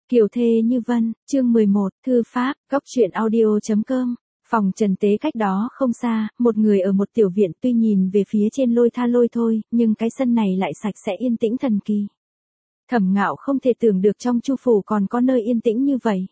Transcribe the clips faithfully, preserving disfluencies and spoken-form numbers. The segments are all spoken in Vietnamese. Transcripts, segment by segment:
Kiều thê như vân, chương mười một, thư pháp, góc truyện audio.com. Phòng Trần Tế cách đó không xa, một người ở một tiểu viện, tuy nhìn về phía trên lôi tha lôi thôi, nhưng cái sân này lại sạch sẽ yên tĩnh thần kỳ. Thẩm Ngạo không thể tưởng được trong Chu phủ còn có nơi yên tĩnh như vậy.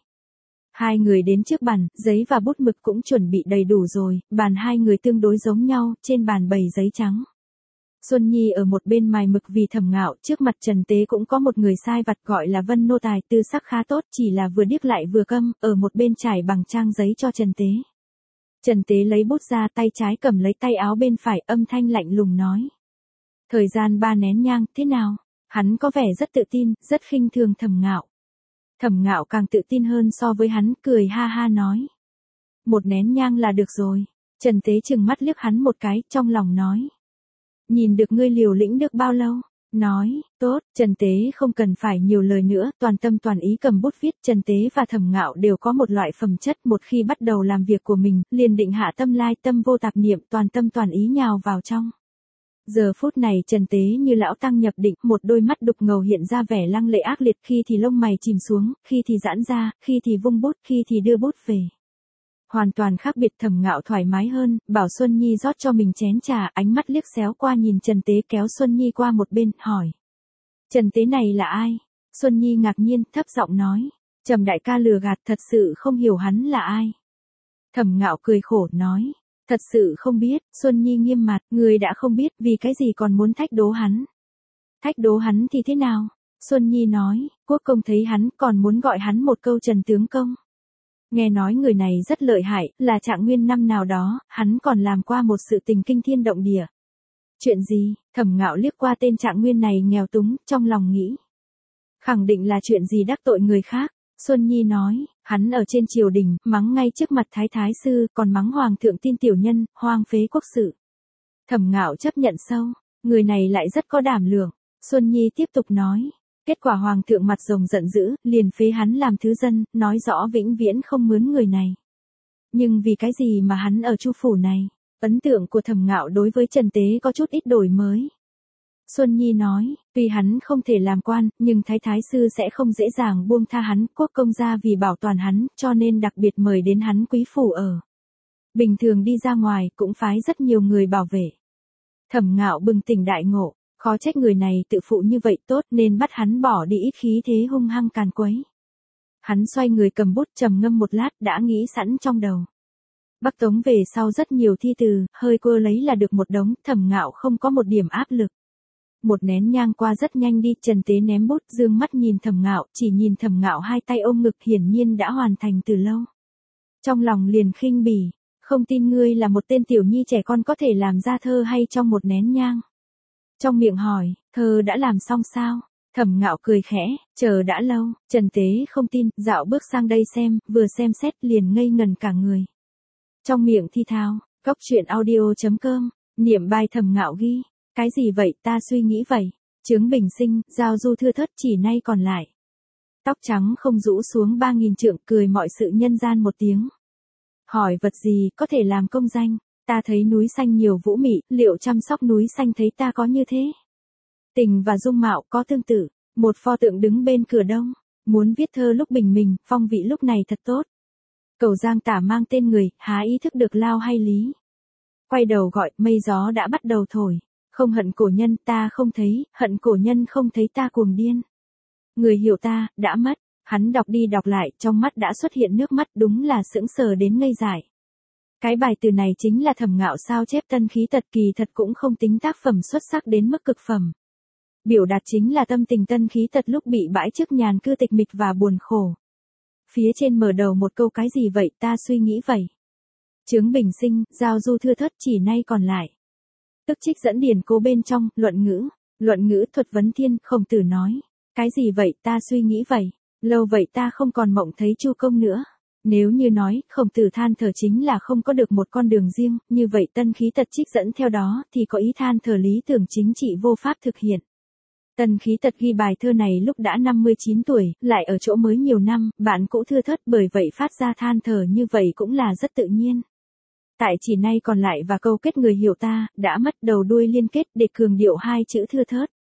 Hai người đến trước bàn, giấy và bút mực cũng chuẩn bị đầy đủ rồi, bàn hai người tương đối giống nhau, trên bàn bày giấy trắng. Xuân Nhi ở một bên mài mực vì Thẩm Ngạo, trước mặt Trần Tế cũng có một người sai vặt gọi là Vân nô tài, tư sắc khá tốt, chỉ là vừa điếc lại vừa câm, ở một bên trải bằng trang giấy cho Trần Tế. Trần Tế lấy bút ra, tay trái cầm lấy tay áo bên phải, âm thanh lạnh lùng nói: "Thời gian ba nén nhang, thế nào?" Hắn có vẻ rất tự tin, rất khinh thường Thẩm Ngạo. Thẩm Ngạo càng tự tin hơn so với hắn, cười ha ha nói: "Một nén nhang là được rồi." Trần Tế trừng mắt liếc hắn một cái, trong lòng nói: "Nhìn được ngươi liều lĩnh được bao lâu?" Nói: "Tốt." Trần Tế không cần phải nhiều lời nữa, toàn tâm toàn ý cầm bút viết. Trần Tế và Thẩm Ngạo đều có một loại phẩm chất, một khi bắt đầu làm việc của mình, liền định hạ tâm lai, tâm vô tạp niệm, toàn tâm toàn ý nhào vào trong. Giờ phút này Trần Tế như lão tăng nhập định, một đôi mắt đục ngầu hiện ra vẻ lăng lệ ác liệt, khi thì lông mày chìm xuống, khi thì giãn ra, khi thì vung bút, khi thì đưa bút về. Hoàn toàn khác biệt. Thẩm Ngạo thoải mái hơn, bảo Xuân Nhi rót cho mình chén trà, ánh mắt liếc xéo qua nhìn Trần Tế, kéo Xuân Nhi qua một bên, hỏi: "Trần Tế này là ai?" Xuân Nhi ngạc nhiên, thấp giọng nói: "Trầm đại ca lừa gạt, thật sự không hiểu hắn là ai." Thẩm Ngạo cười khổ nói: "Thật sự không biết." Xuân Nhi nghiêm mặt: "Người đã không biết, vì cái gì còn muốn thách đố hắn?" "Thách đố hắn thì thế nào?" Xuân Nhi nói: "Quốc công thấy hắn, còn muốn gọi hắn một câu Trần tướng công. Nghe nói người này rất lợi hại, là Trạng Nguyên năm nào đó, hắn còn làm qua một sự tình kinh thiên động địa." "Chuyện gì?" Thẩm Ngạo liếc qua tên Trạng Nguyên này nghèo túng, trong lòng nghĩ: khẳng định là chuyện gì đắc tội người khác. Xuân Nhi nói: "Hắn ở trên triều đình, mắng ngay trước mặt thái thái sư, còn mắng hoàng thượng tin tiểu nhân, hoang phế quốc sự." Thẩm Ngạo chấp nhận sâu: "Người này lại rất có đảm lượng." Xuân Nhi tiếp tục nói: "Kết quả hoàng thượng mặt rồng giận dữ, liền phế hắn làm thứ dân, nói rõ vĩnh viễn không mướn người này. Nhưng vì cái gì mà hắn ở Chu phủ này?" Ấn tượng của Thẩm Ngạo đối với Trần Tế có chút ít đổi mới. Xuân Nhi nói: "Tuy hắn không thể làm quan, nhưng thái thái sư sẽ không dễ dàng buông tha hắn, quốc công gia vì bảo toàn hắn, cho nên đặc biệt mời đến hắn quý phủ ở. Bình thường đi ra ngoài, cũng phái rất nhiều người bảo vệ." Thẩm Ngạo bừng tỉnh đại ngộ, khó trách người này tự phụ như vậy, tốt nên bắt hắn bỏ đi ít khí thế hung hăng càn quấy. Hắn xoay người cầm bút, trầm ngâm một lát, đã nghĩ sẵn trong đầu. Bắc Tống về sau rất nhiều thi từ, hơi quơ lấy là được một đống, Thẩm Ngạo không có một điểm áp lực. Một nén nhang qua rất nhanh đi, Trần Tế ném bút, dương mắt nhìn Thẩm Ngạo, chỉ nhìn Thẩm Ngạo hai tay ôm ngực, hiển nhiên đã hoàn thành từ lâu. Trong lòng liền khinh bỉ: "Không tin ngươi là một tên tiểu nhi trẻ con có thể làm ra thơ hay trong một nén nhang." Trong miệng hỏi: "Thơ đã làm xong sao?" Thẩm Ngạo cười khẽ: "Chờ đã lâu." Trần Tế không tin, dạo bước sang đây xem, vừa xem xét liền ngây ngần cả người. Trong miệng thi thao: "Góc truyện audio.com, niệm bài Thẩm Ngạo ghi. Cái gì vậy, ta suy nghĩ vậy. Chướng bình sinh, giao du thưa thớt, chỉ nay còn lại. Tóc trắng không rũ xuống ba nghìn trượng, cười mọi sự nhân gian một tiếng. Hỏi vật gì, có thể làm công danh. Ta thấy núi xanh nhiều vũ mị, liệu chăm sóc núi xanh thấy ta có như thế? Tình và dung mạo có tương tự, một pho tượng đứng bên cửa đông. Muốn viết thơ lúc bình minh, phong vị lúc này thật tốt. Cầu Giang tả mang tên người, há ý thức được lao hay lý. Quay đầu gọi, mây gió đã bắt đầu thổi. Không hận cổ nhân, ta không thấy, hận cổ nhân không thấy ta cuồng điên. Người hiểu ta, đã mất." Hắn đọc đi đọc lại, trong mắt đã xuất hiện nước mắt, đúng là sững sờ đến ngây dại. Cái bài từ này chính là Thẩm Ngạo sao chép tân khí tật, kỳ thật cũng không tính tác phẩm xuất sắc đến mức cực phẩm. Biểu đạt chính là tâm tình tân khí tật lúc bị bãi chức nhàn cư tịch mịch và buồn khổ. Phía trên mở đầu một câu: "Cái gì vậy, ta suy nghĩ vậy. Chướng bình sinh, giao du thưa thớt, chỉ nay còn lại." Tức trích dẫn điển cố bên trong, luận ngữ. Luận ngữ thuật vấn thiên, Khổng Tử nói: "Cái gì vậy, ta suy nghĩ vậy. Lâu vậy ta không còn mộng thấy Chu công nữa." Nếu như nói, Khổng Tử than thở chính là không có được một con đường riêng, như vậy tân khí tật trích dẫn theo đó, thì có ý than thở lý tưởng chính trị vô pháp thực hiện. Tân khí tật ghi bài thơ này lúc đã năm mươi chín tuổi, lại ở chỗ mới nhiều năm, bạn cũ thưa thớt, bởi vậy phát ra than thở như vậy cũng là rất tự nhiên. Tại chỉ nay còn lại và câu kết người hiểu ta, đã mất đầu đuôi liên kết để cường điệu hai chữ thưa thớt.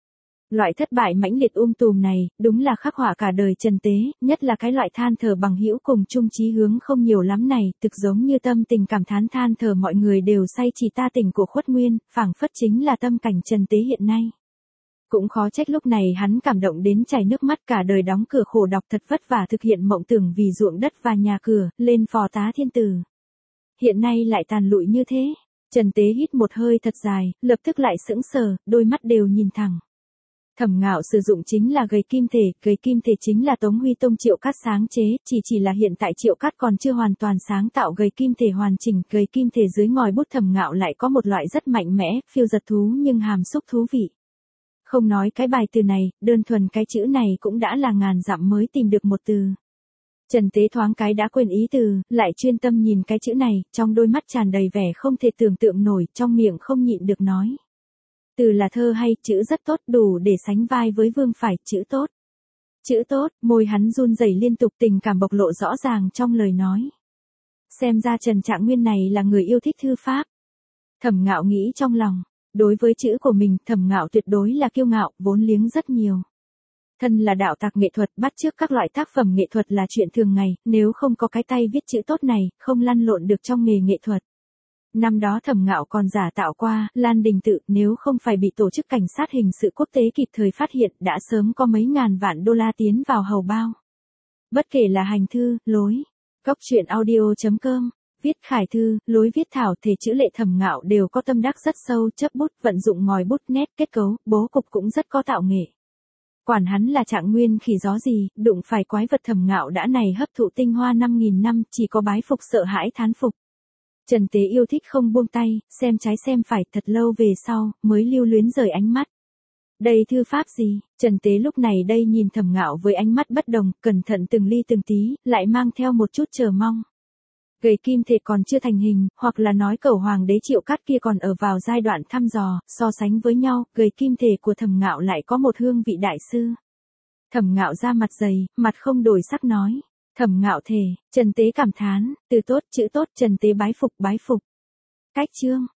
Loại thất bại mãnh liệt um tùm này, đúng là khắc họa cả đời Trần Tế, nhất là cái loại than thở bằng hữu cùng chung chí hướng không nhiều lắm này, thực giống như tâm tình cảm thán than thở mọi người đều say chỉ ta tình của Khuất Nguyên, phảng phất chính là tâm cảnh Trần Tế hiện nay. Cũng khó trách lúc này hắn cảm động đến chảy nước mắt, cả đời đóng cửa khổ đọc thật vất vả thực hiện mộng tưởng vì ruộng đất và nhà cửa, lên phò tá thiên tử. Hiện nay lại tàn lụi như thế. Trần Tế hít một hơi thật dài, lập tức lại sững sờ, đôi mắt đều nhìn thẳng. Thẩm Ngạo sử dụng chính là gầy kim thể, gầy kim thể chính là Tống Huy Tông Triệu Cát sáng chế, chỉ chỉ là hiện tại Triệu Cát còn chưa hoàn toàn sáng tạo gầy kim thể hoàn chỉnh, gầy kim thể dưới ngòi bút Thẩm Ngạo lại có một loại rất mạnh mẽ, phiêu giật thú nhưng hàm xúc thú vị. Không nói cái bài từ này, đơn thuần cái chữ này cũng đã là ngàn dặm mới tìm được một từ. Trần Tế thoáng cái đã quên ý từ, lại chuyên tâm nhìn cái chữ này, trong đôi mắt tràn đầy vẻ không thể tưởng tượng nổi, trong miệng không nhịn được nói. Từ là thơ hay, chữ rất tốt, đủ để sánh vai với Vương Phải, chữ tốt. Chữ tốt, môi hắn run rẩy liên tục, tình cảm bộc lộ rõ ràng trong lời nói. Xem ra Trần Trạng Nguyên này là người yêu thích thư pháp. Thẩm Ngạo nghĩ trong lòng, đối với chữ của mình, Thẩm Ngạo tuyệt đối là kiêu ngạo, vốn liếng rất nhiều. Thân là đạo tặc nghệ thuật, bắt chước các loại tác phẩm nghệ thuật là chuyện thường ngày, nếu không có cái tay viết chữ tốt này, không lăn lộn được trong nghề nghệ thuật. Năm đó Thẩm Ngạo còn giả tạo qua, Lan Đình Tự, nếu không phải bị tổ chức cảnh sát hình sự quốc tế kịp thời phát hiện, đã sớm có mấy ngàn vạn đô la tiến vào hầu bao. Bất kể là hành thư, lối, góc truyện audio chấm com, viết khải thư, lối viết thảo, thể chữ lệ, Thẩm Ngạo đều có tâm đắc rất sâu, chấp bút, vận dụng ngòi bút, nét, kết cấu, bố cục cũng rất có tạo nghệ. Quản hắn là Trạng Nguyên khỉ gió gì, đụng phải quái vật Thẩm Ngạo đã này hấp thụ tinh hoa năm nghìn năm, chỉ có bái phục sợ hãi thán phục. Trần Tế yêu thích không buông tay, xem trái xem phải, thật lâu về sau, mới lưu luyến rời ánh mắt. Đây thư pháp gì? Trần Tế lúc này đây nhìn Thẩm Ngạo với ánh mắt bất đồng, cẩn thận từng ly từng tí, lại mang theo một chút chờ mong. Gầy kim thể còn chưa thành hình, hoặc là nói Cẩu Hoàng đế Triệu Cát kia còn ở vào giai đoạn thăm dò, so sánh với nhau, gầy kim thể của Thẩm Ngạo lại có một hương vị đại sư. Thẩm Ngạo ra mặt dày, mặt không đổi sắc nói. Thẩm Ngạo thề, Trần Tế cảm thán, từ tốt, chữ tốt, Trần Tế bái phục, bái phục. Cách chương.